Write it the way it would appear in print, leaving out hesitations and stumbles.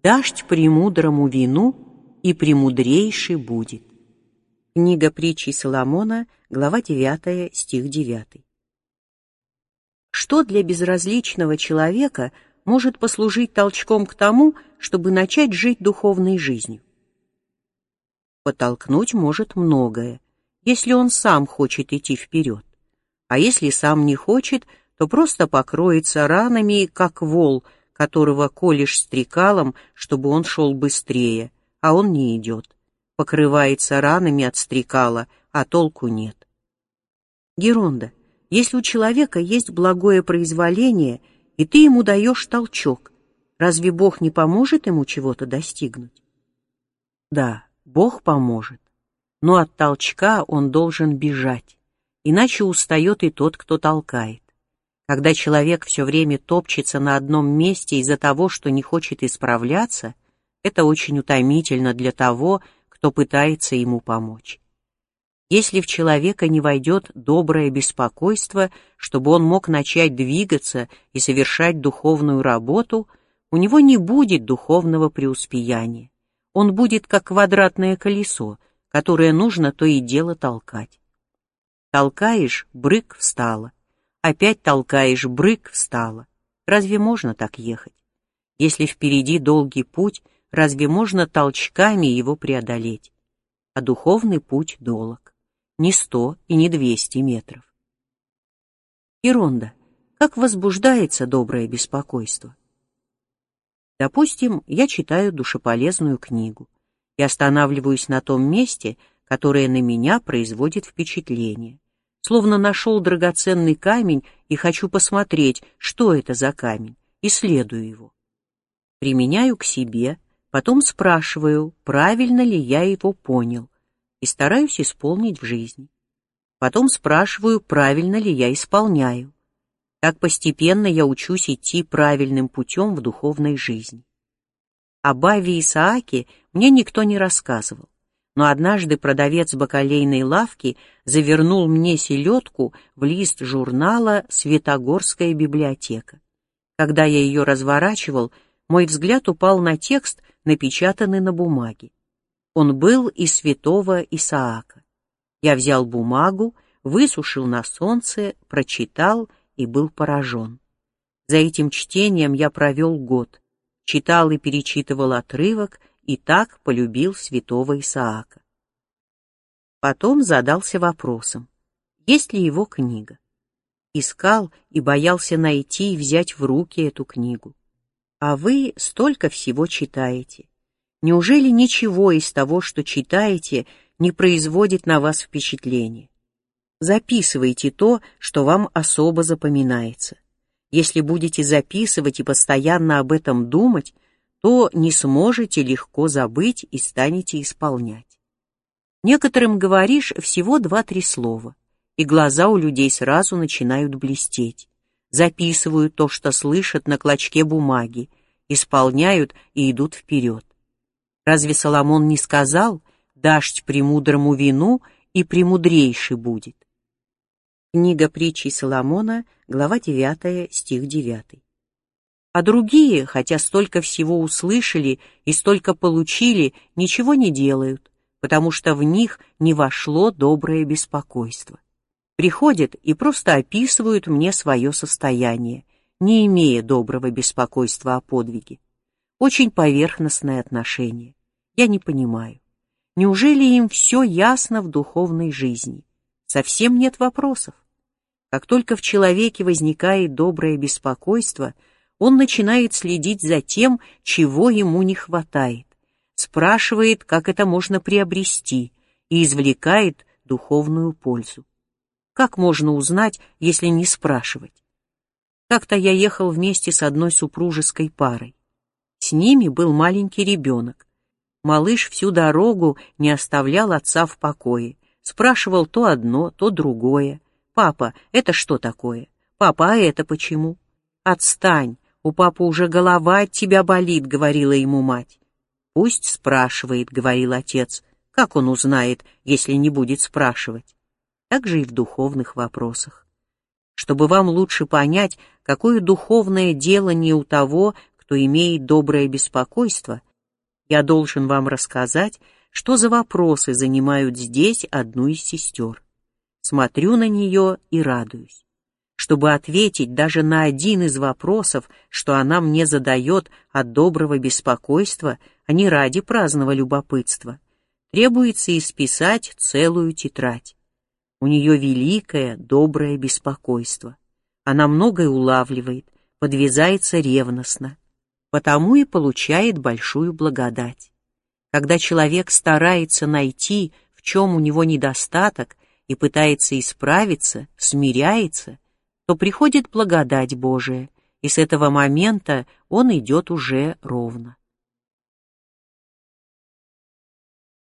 Дашь премудрому вину, и премудрейший будет. Книга притчей Соломона, глава 9, стих 9. Что для безразличного человека может послужить толчком к тому, чтобы начать жить духовной жизнью? Подтолкнуть может многое, если он сам хочет идти вперед. А если сам не хочет, то просто покроется ранами, как вол, которого колешь стрекалом, чтобы он шел быстрее, а он не идет. Покрывается ранами от стрекала, а толку нет. Геронда, если у человека есть благое произволение, и ты ему даешь толчок, разве Бог не поможет ему чего-то достигнуть? Да, Бог поможет, но от толчка он должен бежать, иначе устает и тот, кто толкает. Когда человек все время топчется на одном месте из-за того, что не хочет исправляться, это очень утомительно для того, кто пытается ему помочь. Если в человека не войдет доброе беспокойство, чтобы он мог начать двигаться и совершать духовную работу, у него не будет духовного преуспеяния. Он будет как квадратное колесо, которое нужно то и дело толкать. Толкаешь — брык, встала. Опять толкаешь — брык, встала. Разве можно так ехать? Если впереди долгий путь, разве можно толчками его преодолеть? А духовный путь долог. Не 100 и не 200 метров. Геронда, как возбуждается доброе беспокойство? Допустим, я читаю душеполезную книгу и останавливаюсь на том месте, которое на меня производит впечатление. Словно нашел драгоценный камень и хочу посмотреть, что это за камень, исследую его. Применяю к себе, потом спрашиваю, правильно ли я его понял, и стараюсь исполнить в жизни. Потом спрашиваю, правильно ли я исполняю. Так постепенно я учусь идти правильным путем в духовной жизни. Об Аве Исааке мне никто не рассказывал, но однажды продавец бакалейной лавки завернул мне селедку в лист журнала «Светогорская библиотека». Когда я ее разворачивал, мой взгляд упал на текст, напечатанный на бумаге. Он был из святого Исаака. Я взял бумагу, высушил на солнце, прочитал и был поражен. За этим чтением я провел год, читал и перечитывал отрывок, и так полюбил святого Исаака. Потом задался вопросом, есть ли его книга. Искал и боялся найти и взять в руки эту книгу. А вы столько всего читаете. Неужели ничего из того, что читаете, не производит на вас впечатления? Записывайте то, что вам особо запоминается. Если будете записывать и постоянно об этом думать, то не сможете легко забыть и станете исполнять. Некоторым говоришь всего 2-3 слова, и глаза у людей сразу начинают блестеть. Записывают то, что слышат на клочке бумаги, исполняют и идут вперед. Разве Соломон не сказал: «Дашь премудрому вину, и премудрейший будет»? Книга притчей Соломона, глава 9, стих 9. А другие, хотя столько всего услышали и столько получили, ничего не делают, потому что в них не вошло доброе беспокойство. Приходят и просто описывают мне свое состояние, не имея доброго беспокойства о подвиге. Очень поверхностное отношение. Я не понимаю. Неужели им все ясно в духовной жизни? Совсем нет вопросов. Как только в человеке возникает доброе беспокойство, он начинает следить за тем, чего ему не хватает, спрашивает, как это можно приобрести, и извлекает духовную пользу. Как можно узнать, если не спрашивать? Как-то я ехал вместе с одной супружеской парой. С ними был маленький ребенок. Малыш всю дорогу не оставлял отца в покое, спрашивал то одно, то другое. «Папа, это что такое? Папа, а это почему?» «Отстань, у папы уже голова от тебя болит», — говорила ему мать. «Пусть спрашивает», — говорил отец. «Как он узнает, если не будет спрашивать?» Так же и в духовных вопросах. Чтобы вам лучше понять, какое духовное делание у того, кто имеет доброе беспокойство, я должен вам рассказать, что за вопросы занимают здесь одну из сестер. Смотрю на нее и радуюсь. Чтобы ответить даже на один из вопросов, что она мне задает от доброго беспокойства, а не ради праздного любопытства, требуется исписать целую тетрадь. У нее великое, доброе беспокойство. Она многое улавливает, подвязается ревностно, потому и получает большую благодать. Когда человек старается найти, в чем у него недостаток, и пытается исправиться, смиряется, то приходит благодать Божия, и с этого момента он идет уже ровно.